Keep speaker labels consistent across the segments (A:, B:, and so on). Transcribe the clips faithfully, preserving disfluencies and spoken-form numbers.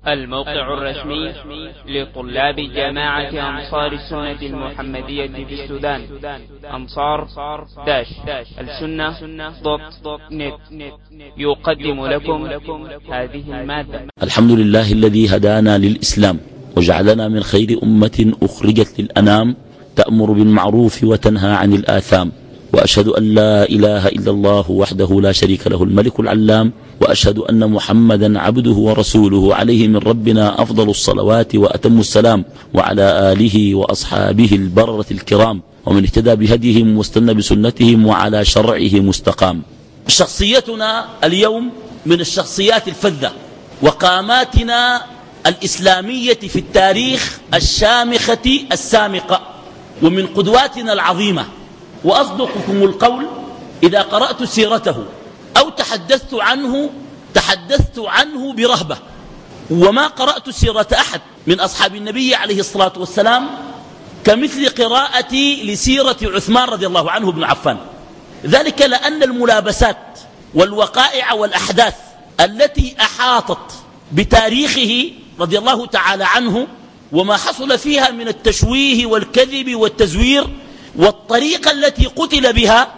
A: الموقع الرسمي لطلاب جامعة أنصار السنة المحمدية في السودان أنصار داش السنة دوت نت يقدم لكم هذه المادة.
B: الحمد لله الذي هدانا للإسلام وجعلنا من خير أمة أخرجت للأنام تأمر بالمعروف وتنهى عن الآثام، وأشهد أن لا إله إلا الله وحده لا شريك له الملك العلام، وأشهد أن محمدا عبده ورسوله عليه من ربنا أفضل الصلوات وأتم السلام، وعلى آله وأصحابه البررة الكرام ومن اهتدى بهديهم واستنى بسنتهم وعلى شرعه مستقام. شخصيتنا اليوم من الشخصيات الفذة وقاماتنا الإسلامية في التاريخ الشامخة السامقة، ومن قدواتنا العظيمة. وأصدقكم القول إذا قرأت سيرته أو تحدثت عنه تحدثت عنه برهبة، وما قرأت سيرة أحد من أصحاب النبي عليه الصلاة والسلام كمثل قراءتي لسيرة عثمان رضي الله عنه بن عفان، ذلك لأن الملابسات والوقائع والأحداث التي أحاطت بتاريخه رضي الله تعالى عنه وما حصل فيها من التشويه والكذب والتزوير والطريقة التي قتل بها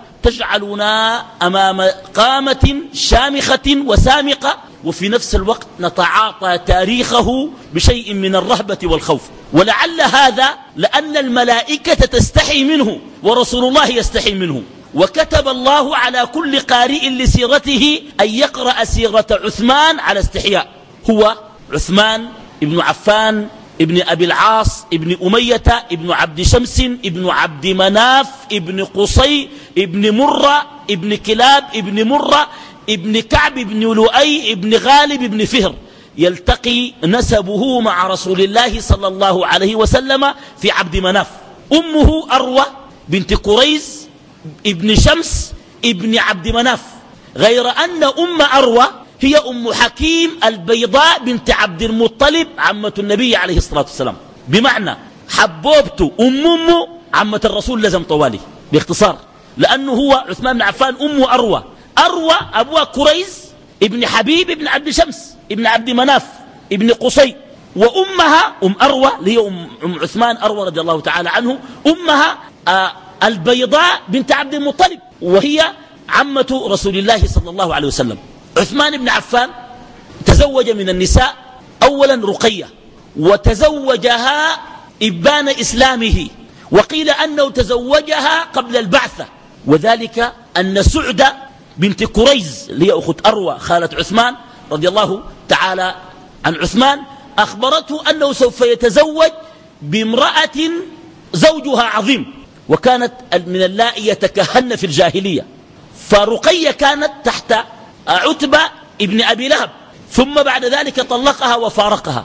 B: تجعلنا أمام قامة شامخة وسامقة، وفي نفس الوقت نتعاطى تاريخه بشيء من الرهبة والخوف. ولعل هذا لأن الملائكة تستحي منه ورسول الله يستحي منه، وكتب الله على كل قارئ لسيرته أن يقرأ سيرة عثمان على استحياء. هو عثمان ابن عفان ابن أبي العاص ابن أمية ابن عبد شمس ابن عبد مناف ابن قصي ابن مرة ابن كلاب ابن مرة ابن كعب ابن لؤي ابن غالب ابن فهر، يلتقي نسبه مع رسول الله صلى الله عليه وسلم في عبد مناف. أمه أروى بنت قريز ابن شمس ابن عبد مناف، غير أن أم أروى هي أم حكيم البيضاء بنت عبد المطلب عمة النبي عليه الصلاة والسلام، بمعنى حبوبته أم أمه عمة الرسول لزم طوالي باختصار، لأنه هو عثمان بن عفان أمه أروى. أروى أبوها قريز ابن حبيب ابن عبد شمس ابن عبد مناف ابن قصي، وأمها أم أروى اللي هي أم عثمان أروى رضي الله تعالى عنه، أمها آه البيضاء بنت عبد المطلب وهي عمة رسول الله صلى الله عليه وسلم. عثمان بن عفان تزوج من النساء أولا رقية، وتزوجها إبان إسلامه، وقيل أنه تزوجها قبل البعثة، وذلك أن سعدة بنت قريز اللي هي أخت أروى خالة عثمان رضي الله تعالى عن عثمان أخبرته أنه سوف يتزوج بامرأة زوجها عظيم، وكانت من اللائي يتكهن في الجاهلية. فرقية كانت تحت عتبة ابن أبي لهب، ثم بعد ذلك طلقها وفارقها،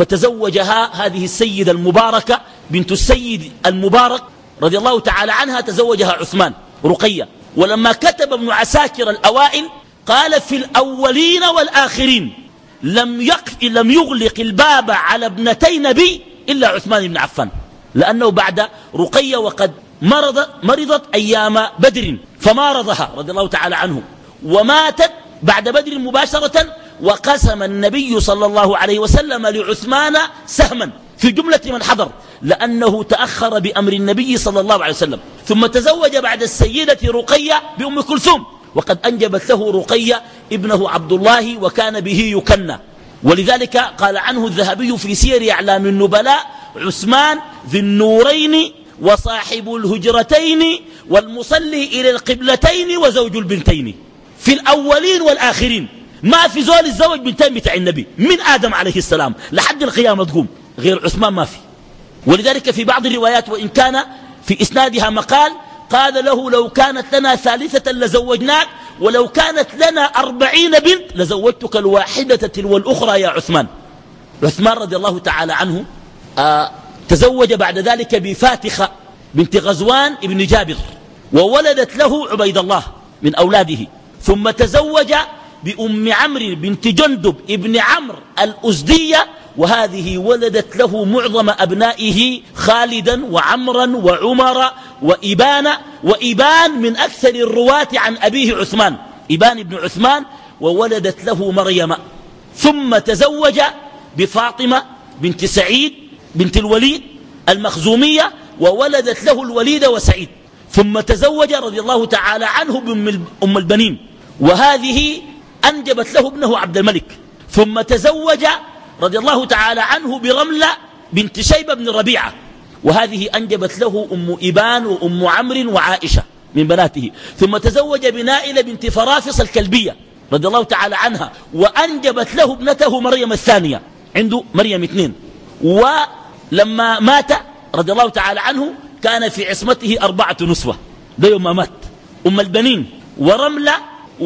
B: فتزوجها هذه السيدة المباركة بنت السيد المبارك رضي الله تعالى عنها، تزوجها عثمان رقية. ولما كتب ابن عساكر الأوائل قال في الأولين والآخرين لم, يقف لم يغلق الباب على ابنتي نبي إلا عثمان بن عفان، لأنه بعد رقية وقد مرض مرضت أيام بدر فمارضها رضي الله تعالى عنه، وماتت بعد بدر مباشرة، وقسم النبي صلى الله عليه وسلم لعثمان سهما في جملة من حضر، لأنه تأخر بأمر النبي صلى الله عليه وسلم. ثم تزوج بعد السيدة رقية بأم كلثوم، وقد أنجبت له رقية ابنه عبد الله وكان به يكنى، ولذلك قال عنه الذهبي في سير أعلام النبلاء: عثمان ذي النورين وصاحب الهجرتين والمصلي إلى القبلتين وزوج البنتين. في الأولين والآخرين ما في زول الزوج بنتين بتاع النبي من آدم عليه السلام لحد القيامة تقوم، غير عثمان ما في. ولذلك في بعض الروايات وإن كان في إسنادها مقال قال له: لو كانت لنا ثالثة لزوجناك، ولو كانت لنا أربعين بنت لزوجتك الواحدة تلو الأخرى يا عثمان. عثمان رضي الله تعالى عنه آه تزوج بعد ذلك بفاتخة بنت غزوان ابن جابر، وولدت له عبيد الله من أولاده. ثم تزوج بأم عمرو بنت جندب ابن عمرو الأزدية، وهذه ولدت له معظم أبنائه خالدا وعمرا وعمر وإبان. وإبان من أكثر الرواة عن أبيه عثمان، إبان بن عثمان، وولدت له مريم. ثم تزوج بفاطمة بنت سعيد بنت الوليد المخزومية، وولدت له الوليد وسعيد، ثم تزوج رضي الله تعالى عنه بأم البنين، وهذه أنجبت له ابنه عبد الملك، ثم تزوج رضي الله تعالى عنه برملة بنت شيبة بن ربيعة، وهذه أنجبت له أم إبان وأم عمرو وعائشة من بناته، ثم تزوج بنائلة بنت فرافص الكلبية رضي الله تعالى عنها، وأنجبت له ابنته مريم الثانية، عنده مريم اثنين. ولما مات رضي الله تعالى عنه كان في عصمته أربعة نسوة، ده يوم ما مات، أم البنين ورملة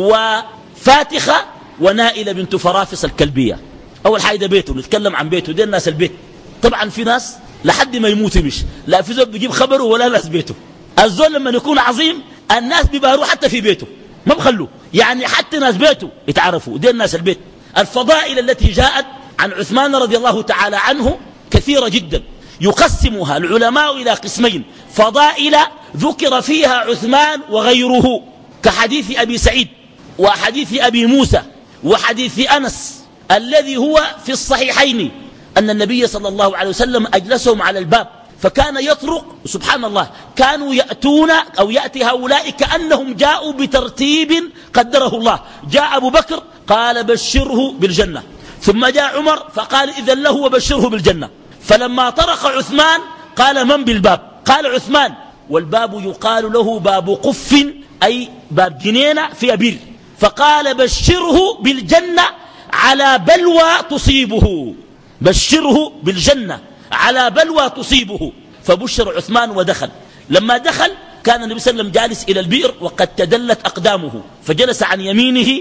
B: وفاتخة ونائلة بنت فرافص الكلبية. أول حاجة بيته، نتكلم عن بيته، دي الناس البيت. طبعا في ناس لحد ما يموت مش لا في زول بيجيب خبره ولا ناس بيته. الزول لما يكون عظيم الناس بيباروا حتى في بيته، ما بخلوه، يعني حتى ناس بيته يتعرفوا، دي الناس البيت. الفضائل التي جاءت عن عثمان رضي الله تعالى عنه كثيرة جدا، يقسمها العلماء إلى قسمين: فضائل ذكر فيها عثمان وغيره، كحديث أبي سعيد وحديث أبي موسى وحديث أنس الذي هو في الصحيحين، أن النبي صلى الله عليه وسلم أجلسهم على الباب فكان يطرق، سبحان الله، كانوا يأتون أو يأتي هؤلاء كأنهم جاءوا بترتيب قدره الله. جاء أبو بكر قال بشره بالجنة، ثم جاء عمر فقال إذن له وبشره بالجنة، فلما طرق عثمان قال من بالباب؟ قال عثمان، والباب يقال له باب قف، أي باب جنينة في بير، فقال بشره بالجنة على بلوى تصيبه، بشره بالجنة على بلوى تصيبه. فبشر عثمان ودخل. لما دخل كان النبي صلى الله عليه وسلم جالس إلى البئر وقد تدلت أقدامه، فجلس عن يمينه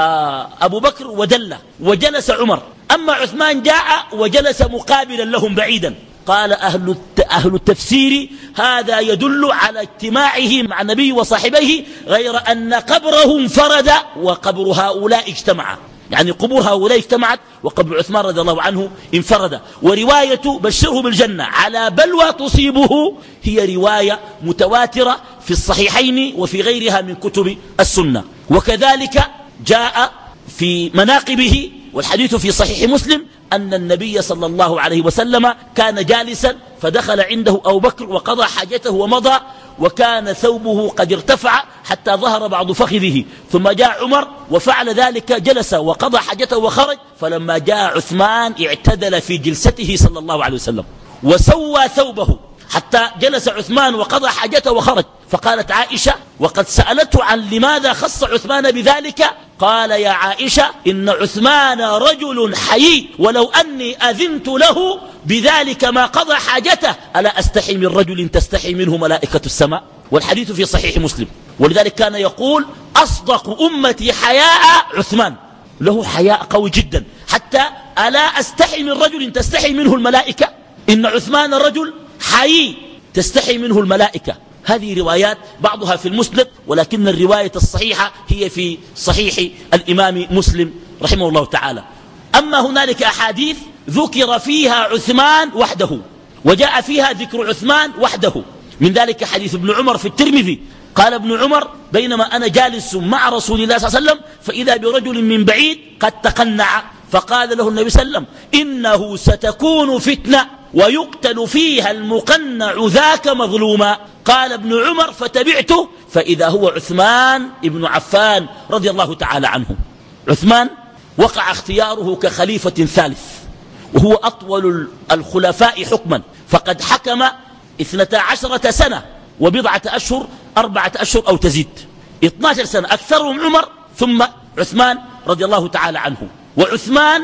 B: أبو بكر ودل، وجلس عمر. أما عثمان جاء وجلس مقابلا لهم بعيدا. قال أهل أهل التفسير هذا يدل على اجتماعه مع النبي وصاحبيه، غير أن قبره انفرد وقبر هؤلاء اجتمع، يعني قبور هؤلاء اجتمعت وقبر عثمان رضي الله عنه انفرد. ورواية بشره بالجنة على بلوى تصيبه هي رواية متواترة في الصحيحين وفي غيرها من كتب السنة. وكذلك جاء في مناقبه، والحديث في صحيح مسلم، أن النبي صلى الله عليه وسلم كان جالسا فدخل عنده أبو بكر وقضى حاجته ومضى، وكان ثوبه قد ارتفع حتى ظهر بعض فخذه، ثم جاء عمر وفعل ذلك، جلس وقضى حاجته وخرج. فلما جاء عثمان اعتدل في جلسته صلى الله عليه وسلم وسوى ثوبه حتى جلس عثمان وقضى حاجته وخرج. فقالت عائشة وقد سألته عن لماذا خص عثمان بذلك، قال يا عائشة إن عثمان رجل حيي، ولو أني أذنت له بذلك ما قضى حاجته، ألا أستحي من رجل تستحي منه ملائكة السماء؟ والحديث في صحيح مسلم. ولذلك كان يقول أصدق أمتي حياء عثمان، له حياء قوي جدا، حتى ألا أستحي من رجل تستحي منه الملائكة، إن عثمان رجل حيي تستحي منه الملائكة. هذه روايات بعضها في المسند، ولكن الرواية الصحيحة هي في صحيح الإمام مسلم رحمه الله تعالى. أما هنالك أحاديث ذكر فيها عثمان وحده، وجاء فيها ذكر عثمان وحده، من ذلك حديث ابن عمر في الترمذي. قال ابن عمر بينما أنا جالس مع رسول الله صلى الله عليه وسلم فإذا برجل من بعيد قد تقنع، فقال له النبي صلى الله عليه وسلم إنه ستكون فتنة ويقتل فيها المقنع ذاك مظلوما. قال ابن عمر فتبعته فإذا هو عثمان ابن عفان رضي الله تعالى عنه. عثمان وقع اختياره كخليفة ثالث، وهو أطول الخلفاء حكما، فقد حكم اثنتا عشرة سنة وبضعة أشهر، أربعة أشهر أو تزيد، اثنتا عشرة سنة، أكثرهم عمر ثم عثمان رضي الله تعالى عنه. وعثمان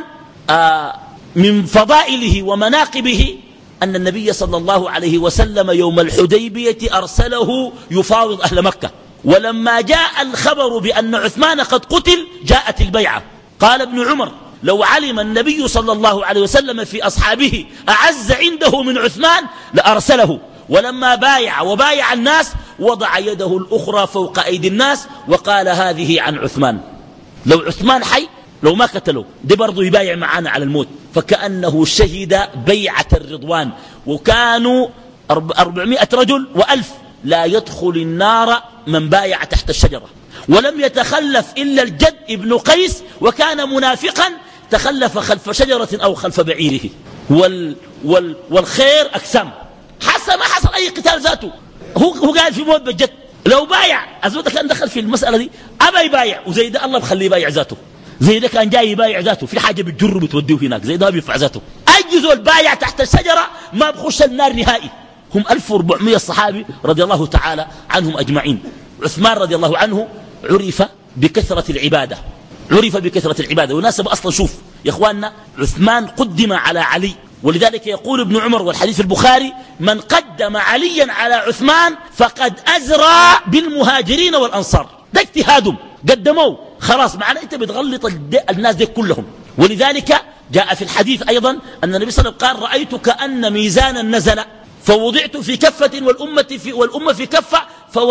B: آه من فضائله ومناقبه أن النبي صلى الله عليه وسلم يوم الحديبية أرسله يفاوض أهل مكة، ولما جاء الخبر بأن عثمان قد قتل جاءت البيعة. قال ابن عمر لو علم النبي صلى الله عليه وسلم في أصحابه أعز عنده من عثمان لأرسله. ولما بايع وبايع الناس وضع يده الأخرى فوق أيدي الناس وقال هذه عن عثمان. لو عثمان حي لو ما قتلوا دي برضو يبايع معانا على الموت، فكأنه شهد بيعة الرضوان. وكانوا أربعمائة رجل وألف، لا يدخل النار من بايع تحت الشجرة. ولم يتخلف إلا الجد ابن قيس، وكان منافقا تخلف خلف شجرة أو خلف بعيره. وال وال والخير أقسام، حسب ما حصل أي قتال ذاته. هو هو قاعد في موت بجد. لو بايع أزود كان دخل في المسألة دي أبا يبايع، وزي ده الله بخليه يبايع ذاته. زي ده كان جاي يبايع ذاته في حاجة بتجره بتوديه هناك، زي ده بينفع ذاته. أجزوا البايع تحت الشجرة ما بخش النار نهائي. هم ألف وأربعمائة صحابي رضي الله تعالى عنهم أجمعين. عثمان رضي الله عنه عرف بكثرة العبادة، عرف بكثرة العبادة. وناسب أصلا شوف يا إخواننا، عثمان قدم على علي، ولذلك يقول ابن عمر والحديث البخاري: من قدم عليا على عثمان فقد أزرى بالمهاجرين والأنصار. ده اجتهادهم قدموه خلاص، معنا انت بتغلط الناس دي كلهم. ولذلك جاء في الحديث أيضا أن النبي صلى الله عليه وسلم قال: رأيت كأن ميزانا نزل فوضعت في كفة والأمة في, والأمة في كفة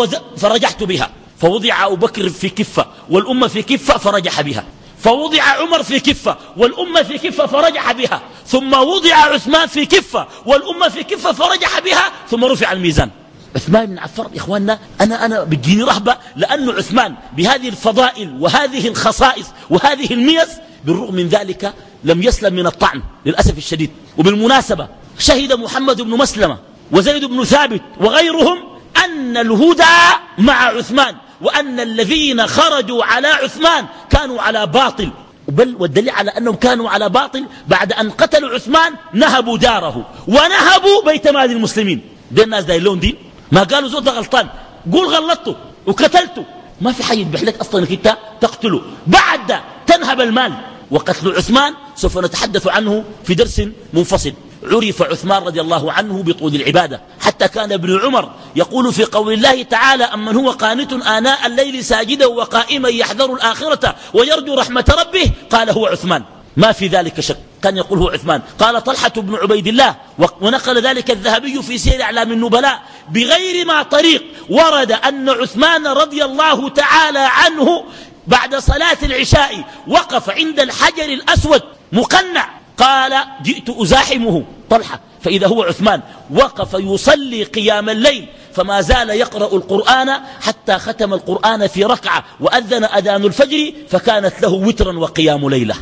B: فرجحت بها، فوضع أبو بكر في كفة والأمة في كفة فرجح بها، فوضع عمر في كفة والأمة في كفة فرجح بها، ثم وضع عثمان في كفة والأمة في كفة فرجح بها، ثم رفع الميزان. عثمان بن عفان يا إخواننا، أنا أنا بتجيني رهبة، لأن عثمان بهذه الفضائل وهذه الخصائص وهذه الميز، بالرغم من ذلك لم يسلم من الطعن للأسف الشديد. وبالمناسبة شهد محمد بن مسلمة وزيد بن ثابت وغيرهم أن الهدى مع عثمان، وأن الذين خرجوا على عثمان كانوا على باطل. بل والدليل على أنهم كانوا على باطل بعد أن قتلوا عثمان نهبوا داره ونهبوا بيت مال المسلمين. دي الناس دايلون دين، ما قالوا زود غلطان، قول غلطته وقتلته، ما في حي يذبح لك أصلا انك انت تقتله بعد تنهب المال. وقتل عثمان سوف نتحدث عنه في درس منفصل. عرف عثمان رضي الله عنه بطول العبادة، حتى كان ابن عمر يقول في قول الله تعالى: أمن هو قانت آناء الليل ساجدا وقائما يحذر الآخرة ويرجو رحمة ربه، قال هو عثمان، ما في ذلك شك، كان يقول هو عثمان. قال طلحة بن عبيد الله، ونقل ذلك الذهبي في سير أعلام النبلاء بغير ما طريق ورد أن عثمان رضي الله تعالى عنه بعد صلاة العشاء وقف عند الحجر الأسود مقنع، قال: جئت أزاحمه طلحة، فإذا هو عثمان وقف يصلي قيام الليل، فما زال يقرأ القرآن حتى ختم القرآن في ركعة، وأذن أذان الفجر فكانت له وترا وقيام ليلة.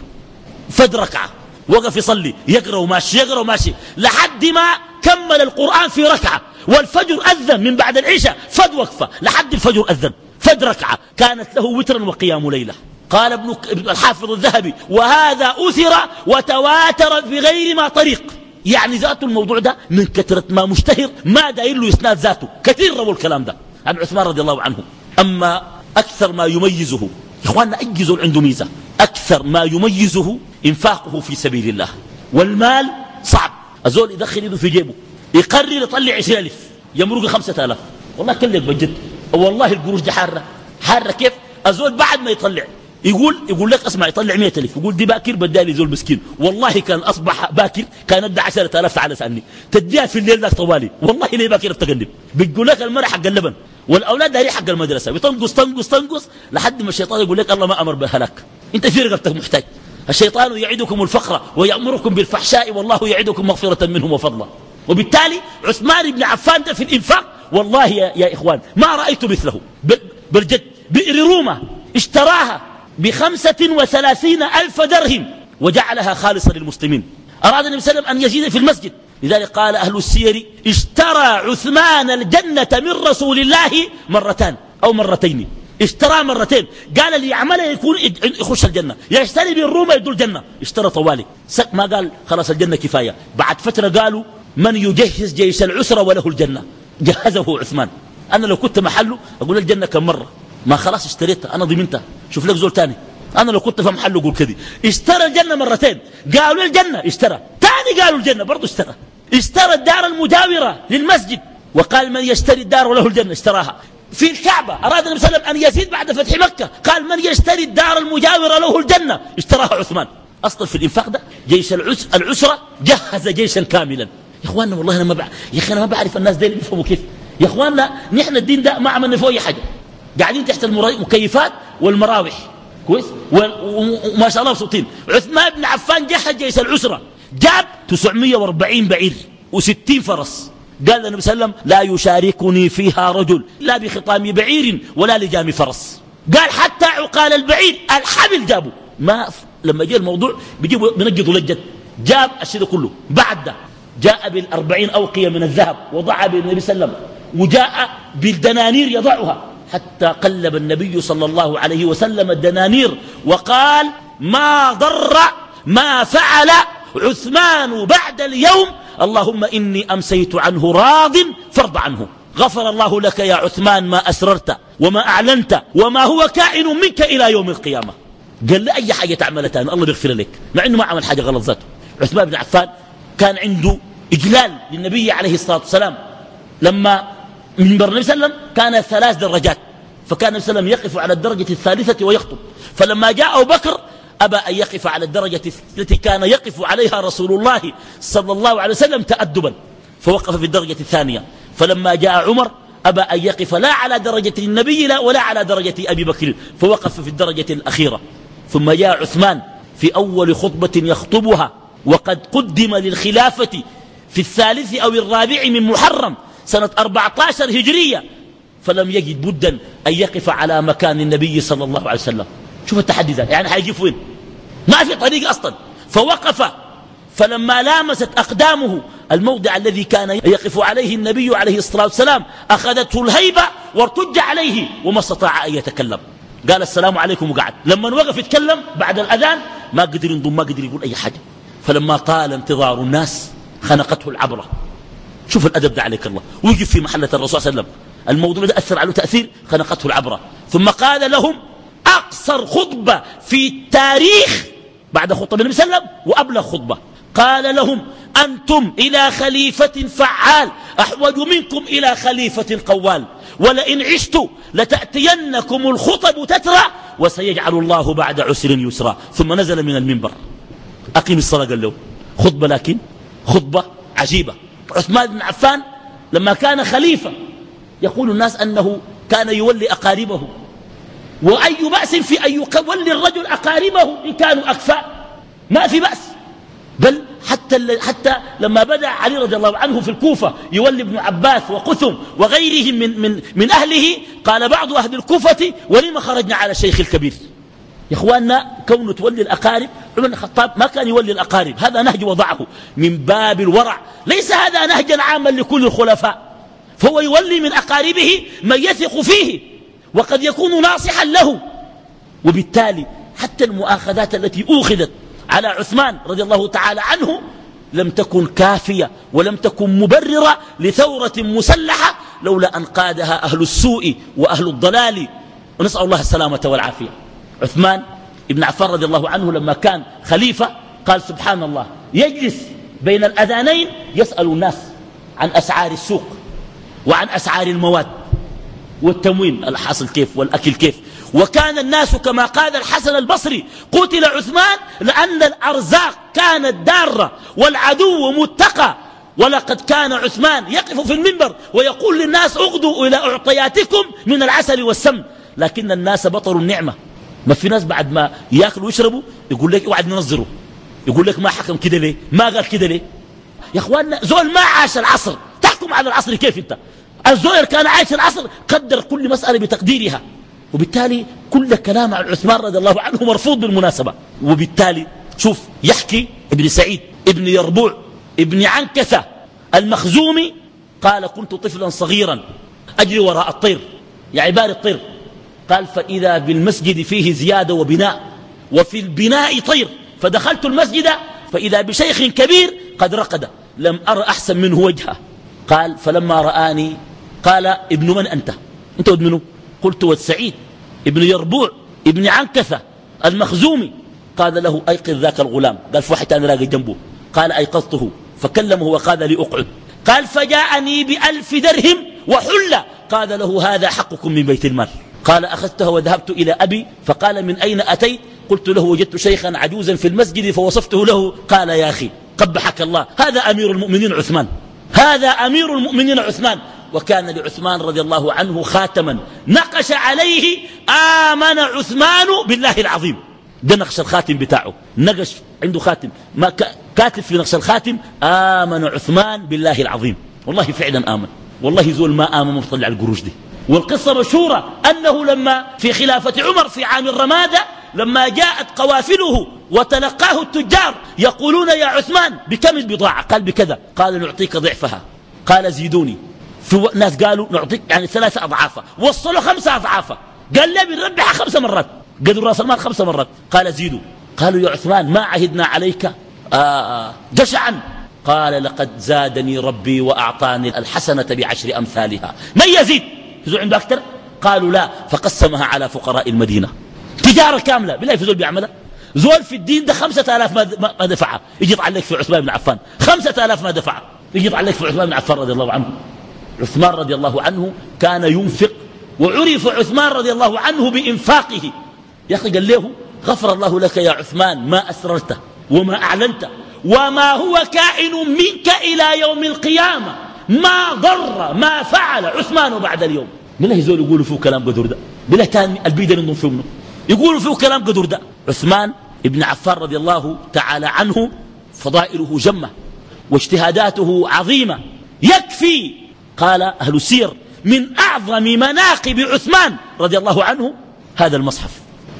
B: فد ركعة وقف يصلي يقرأ وماشي يقرأ وماشي لحد ما كمل القرآن في ركعة، والفجر أذن من بعد العشاء، فد وقفة لحد الفجر أذن، فد ركعة كانت له وترا وقيام ليلة. قال ابن الحافظ الذهبي: وهذا أثر وتواتر بغير ما طريق. يعني ذات الموضوع ده من كثرة ما مشتهر ما داير له إسناد ذاته، كثير رووا الكلام ده عن عثمان رضي الله عنه. أما أكثر ما يميزه يا إخواننا، أجزوا عنده ميزة، أكثر ما يميزه إنفاقه في سبيل الله. والمال صعب، الزول يدخل يده في جيبه يقرر يطلع عشرين ألف يمرق خمسة آلاف، والله كلك بجد، والله القروش دي حارة حارة. كيف الزول بعد ما يطلع يقول يقول لك اسمع يطلع مئة ألف، يقول دي باكر بدالي زول مسكين، والله كان أصبح باكر كان ادى عشرة آلاف تعالى سألني تديها في الليل ذاك طوالي، والله ليه باكر بتقلب. بتقول لك المرأة حق اللبن والأولاد داري حق المدرسة، بتنقص تنقص تنقص لحد ما الشيطان يقول لك الله ما أمر بهلاك، أنت في رقبتك محتاج. الشيطان يعدكم الفقر ويأمركم بالفحشاء والله يعدكم مغفرة منه وفضلا. وبالتالي عثمان بن عفان ده في الإنفاق والله يا, يا إخوان ما رأيت مثله بالجد. بئر روما اشتراها بخمسة وثلاثين ألف درهم وجعلها خالصة للمسلمين. أراد النبي صلى الله عليه وسلم أن يزيد في المسجد، لذلك قال أهل السير: اشترى عثمان الجنة من رسول الله مرتان أو مرتين، اشترى مرتين، قال اللي يعمله يكون يخش الجنة، يشتري بالروم يدول الجنة، اشترى طوالي ما قال خلاص الجنة كفاية. بعد فترة قالوا: من يجهز جيش العسرة وله الجنة، جهزه عثمان. أنا لو كنت محله أقول الجنة كم مرة، ما خلاص اشتريتها أنا ضمنتها، شوف لك زول تاني. أنا لو كنت في محله أقول كذي، اشترى الجنة مرتين، قالوا الجنة اشترى، تاني قالوا الجنة برضو اشترى، اشترى الدار المجاورة للمسجد، وقال من يشتري الدار وله الجنة اشتراها. في الكعبة أراد النبي صلى الله عليه وسلم أن يزيد بعد فتح مكة، قال من يشتري الدار المجاورة له الجنة اشتراها عثمان. أصلا في الإنفاق ده جيش العسرة جهز جيشا كاملا. يا إخواننا والله أنا ما بع... يا أخي أنا ما بعرف الناس دين يفهموا كيف. يا إخواننا نحن الدين ده ما عملنا فيه أي حاجة، قاعدين تحت المكيفات والمراوح كويس وما شاء الله مبسوطين. عثمان بن عفان جهز جيش العسرة، جاب تسعمئة وأربعين بعير وستين فرس. قال النبي صلى الله عليه وسلم: لا يشاركني فيها رجل لا بخطام بعير ولا لجام فرس. قال حتى عقال البعير الحبل جابوا، ما لما جاء الموضوع بيجيبوا بنجدوا لجد. جاب الشيء كله. بعد ده جاء بالأربعين أوقية من الذهب وضعها بالنبي صلى الله عليه وسلم، وجاء بالدنانير يضعها، حتى قلب النبي صلى الله عليه وسلم الدنانير وقال: ما ضر ما فعل عثمان بعد اليوم، اللهم إني أمسيت عنه راض فارض عنه. غفر الله لك يا عثمان ما أسررت وما أعلنت وما هو كائن منك إلى يوم القيامة. قال له أي حاجة تعملتها الله بيغفر لك، مع أنه ما عمل حاجة غلط ذاته. عثمان بن عفان كان عنده إجلال للنبي عليه الصلاة والسلام. لما منبر النبي صلى الله عليه وسلم كان ثلاث درجات، فكان النبي صلى الله عليه وسلم يقف على الدرجة الثالثة ويخطب. فلما جاء أبو بكر أبى أن يقف على الدرجة التي كان يقف عليها رسول الله صلى الله عليه وسلم تأدبا، فوقف في الدرجة الثانية. فلما جاء عمر أبى أن يقف لا على درجة النبي لا ولا على درجة أبي بكر، فوقف في الدرجة الأخيرة. ثم جاء عثمان في أول خطبة يخطبها وقد قدم للخلافة في الثالث أو الرابع من محرم سنة أربعة عشر هجرية، فلم يجد بدا أن يقف على مكان النبي صلى الله عليه وسلم. شوف التحدي ذا، يعني حيجي وين؟ ما في طريق أصلا. فوقف، فلما لامست أقدامه الموضع الذي كان يقف عليه النبي عليه الصلاة والسلام أخذته الهيبة وارتج عليه وما استطاع أن يتكلم. قال السلام عليكم وقعد. لما وقف يتكلم بعد الأذان ما قدر ينضم، ما قدر يقول أي حاجة. فلما طال انتظار الناس خنقته العبرة. شوف الأدب ده عليك الله، ويقف في محلة الرسول صلى الله عليه وسلم. الموضوع ده أثر عليه تأثير، خنقته العبرة. ثم قال لهم أقصر خطبة في التاريخ بعد خطبة النبي صلى الله عليه وسلم وأبلغ خطبة. قال لهم أنتم إلى خليفة فعال أحوج منكم إلى خليفة قوال، ولئن عشت لتأتينكم الخطب تترى وسيجعل الله بعد عسر يسرا. ثم نزل من المنبر أقيم الصلاة. قال له خطبة، لكن خطبة عجيبة. عثمان بن عفان لما كان خليفة يقول الناس أنه كان يولي أقاربه، وأي بأس في أن يولي الرجل أقاربه إن كانوا أكفاء، ما في بأس. بل حتى, حتى لما بدأ علي رضي الله عنه في الكوفة يولي ابن عباس وقثم وغيرهم من, من, من أهله، قال بعض أهل الكوفة ولما خرجنا على الشيخ الكبير. يا إخواننا كونه تولي الأقارب، عمر بن الخطاب ما كان يولي الأقارب، هذا نهج وضعه من باب الورع، ليس هذا نهجا عاما لكل الخلفاء. فهو يولي من أقاربه من يثق فيه وقد يكون ناصحا له. وبالتالي حتى المؤاخذات التي أوخذت على عثمان رضي الله تعالى عنه لم تكن كافية ولم تكن مبررة لثورة مسلحة لولا أن قادها أهل السوء وأهل الضلال، ونسأل الله السلامة والعافية. عثمان ابن عفان رضي الله عنه لما كان خليفة قال سبحان الله، يجلس بين الأذانين يسأل الناس عن أسعار السوق وعن أسعار المواد والتموين الحاصل كيف والأكل كيف. وكان الناس كما قال الحسن البصري قتل عثمان لأن الأرزاق كانت دارة والعدو متقى. ولقد كان عثمان يقف في المنبر ويقول للناس اغدوا إلى أعطياتكم من العسل والسمن، لكن الناس بطروا النعمة. ما في ناس بعد ما يأكلوا ويشربوا يقول لك اوعد ننظروا، يقول لك ما حكم كده ليه، ما قال كده ليه. يا اخواننا زول ما عاش العصر، تحكم على العصر كيف انت؟ الزول كان عايش العصر قدر كل مسألة بتقديرها. وبالتالي كل كلام عن عثمان رضي الله عنه مرفوض بالمناسبة. وبالتالي شوف يحكي ابن سعيد ابن يربوع ابن عنكثة المخزومي قال كنت طفلا صغيرا أجري وراء الطير، يا عبار الطير. قال فإذا بالمسجد فيه زيادة وبناء وفي البناء طير، فدخلت المسجد فإذا بشيخ كبير قد رقد لم أر أحسن منه وجهه. قال فلما رآني قال ابن من أنت؟ أنت ود منه؟ قلت ود سعيد ابن يربوع ابن عنكثة المخزومي. قال له أيقظ ذاك الغلام. قال في واحد تاني راقي جنبه. قال أيقظته فكلمه وقال لي أقعد. قال فجاءني بألف درهم وحلة. قال له هذا حقكم من بيت المال. قال أخذتها وذهبت إلى أبي فقال من أين أتيت؟ قلت له وجدت شيخا عجوزا في المسجد فوصفته له. قال يا أخي قبحك الله، هذا أمير المؤمنين عثمان، هذا أمير المؤمنين عثمان. وكان لعثمان رضي الله عنه خاتما نقش عليه آمن عثمان بالله العظيم. ده نقش الخاتم بتاعه، نقش عنده خاتم ما كاتب في نقش الخاتم آمن عثمان بالله العظيم. والله فعلا آمن، والله زول ما آمن مطلع القروش دي. والقصة مشهورة أنه لما في خلافة عمر في عام الرمادة لما جاءت قوافله وتلقاه التجار يقولون يا عثمان بكم البضاعة؟ قال بكذا. قال نعطيك ضعفها. قال زيدوني. في ناس قالوا نعطيك يعني ثلاثة أضعافها، وصلوا خمسة أضعافها. قال لي بنربحها خمسة مرات، قدروا راس المال خمسة مرات. قال زيدوا. قالوا يا عثمان ما عهدنا عليك آه جشعا؟ قال لقد زادني ربي وأعطاني الحسنة بعشر أمثالها. من يزيد؟ يزول عنده أكثر؟ قالوا لا. فقسمها على فقراء المدينة. تجارة كاملة بالله في زول بيعملها. زول في الدين ده خمسة آلاف ما دفعها يجي يطعن في عثمان بن عفان. خمسة آلاف ما دفعها يجي يطعن في عثمان بن عفان رضي الله عنه. عثمان رضي الله عنه كان ينفق، وعرف عثمان رضي الله عنه بإنفاقه. يا أخي قال له غفر الله لك يا عثمان ما أسررت وما أعلنت وما هو كائن منك إلى يوم القيامة، ما ضر ما فعل عثمان بعد اليوم. بالله يزول يقولوا فيه كلام قدر ده، بالله كان البيدن ينظم فيه منه يقولوا فيه كلام قدر ده. عثمان ابن عفان رضي الله تعالى عنه فضائله جمة واجتهاداته عظيمة. يكفي قال أهل السير من أعظم مناقب عثمان رضي الله عنه هذا المصحف.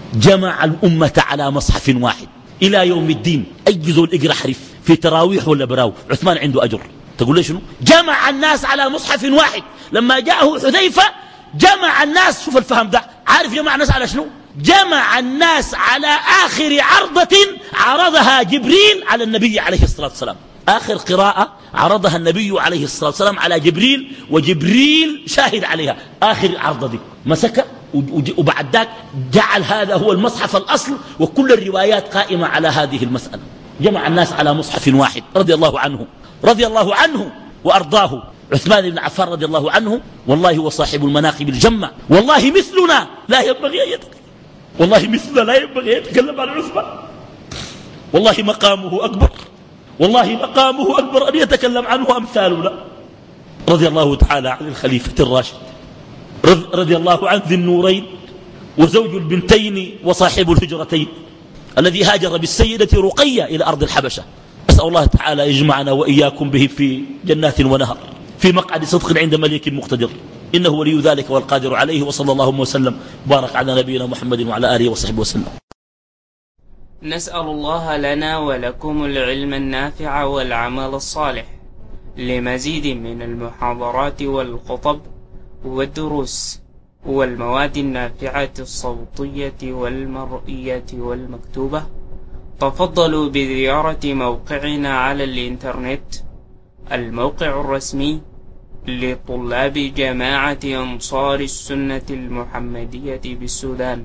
B: جمع الأمة على مصحف واحد إلى يوم الدين. أي زول اقرأ حرف في تراويح ولا براو عثمان عنده أجر. تقول لي شنو؟ جمع الناس على مصحف واحد. لما جاءه حذيفة جمع الناس. شوف الفهم ده. عارف جمع الناس على شنو؟ جمع الناس على آخر عرضة عرضها جبريل على النبي عليه الصلاة والسلام. آخر قراءة عرضها النبي عليه الصلاة والسلام على جبريل، وجبريل شاهد عليها. آخر عرضة دي مسكة، وبعد ذاك جعل هذا هو المصحف الأصل، وكل الروايات قائمة على هذه المسألة. جمع الناس على مصحف واحد رضي الله عنه رضي الله عنه وأرضاه. عثمان بن عفان رضي الله عنه والله هو صاحب المناقب الجمة. والله مثلنا لا ينبغي أن يتكلم، والله مثلنا لا ينبغي أن يتكلم عن عثمان. والله مقامه أكبر، والله مقامه أكبر أن يتكلم عنه أمثالنا. رضي الله تعالى عن الخليفة الراشد، رضي الله عن ذي النورين وزوج البنتين وصاحب الهجرتين الذي هاجر بالسيدة رقية إلى أرض الحبشة. أسأل الله تعالى يجمعنا وإياكم به في جنات ونهر في مقعد صدق عند مليك مقتدر، إنه ولي ذلك والقادر عليه. وصلى الله وسلم بارك على نبينا محمد وعلى آله وصحبه وسلم.
A: نسأل الله لنا ولكم العلم النافع والعمل الصالح. لمزيد من المحاضرات والخطب والدروس والمواد النافعة الصوتية والمرئية والمكتوبة، تفضلوا بزيارة موقعنا على الإنترنت، الموقع الرسمي لطلاب جماعة أنصار السنة المحمدية بالسودان،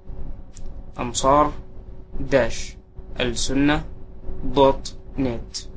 A: أنصار داش السنة دوت نت.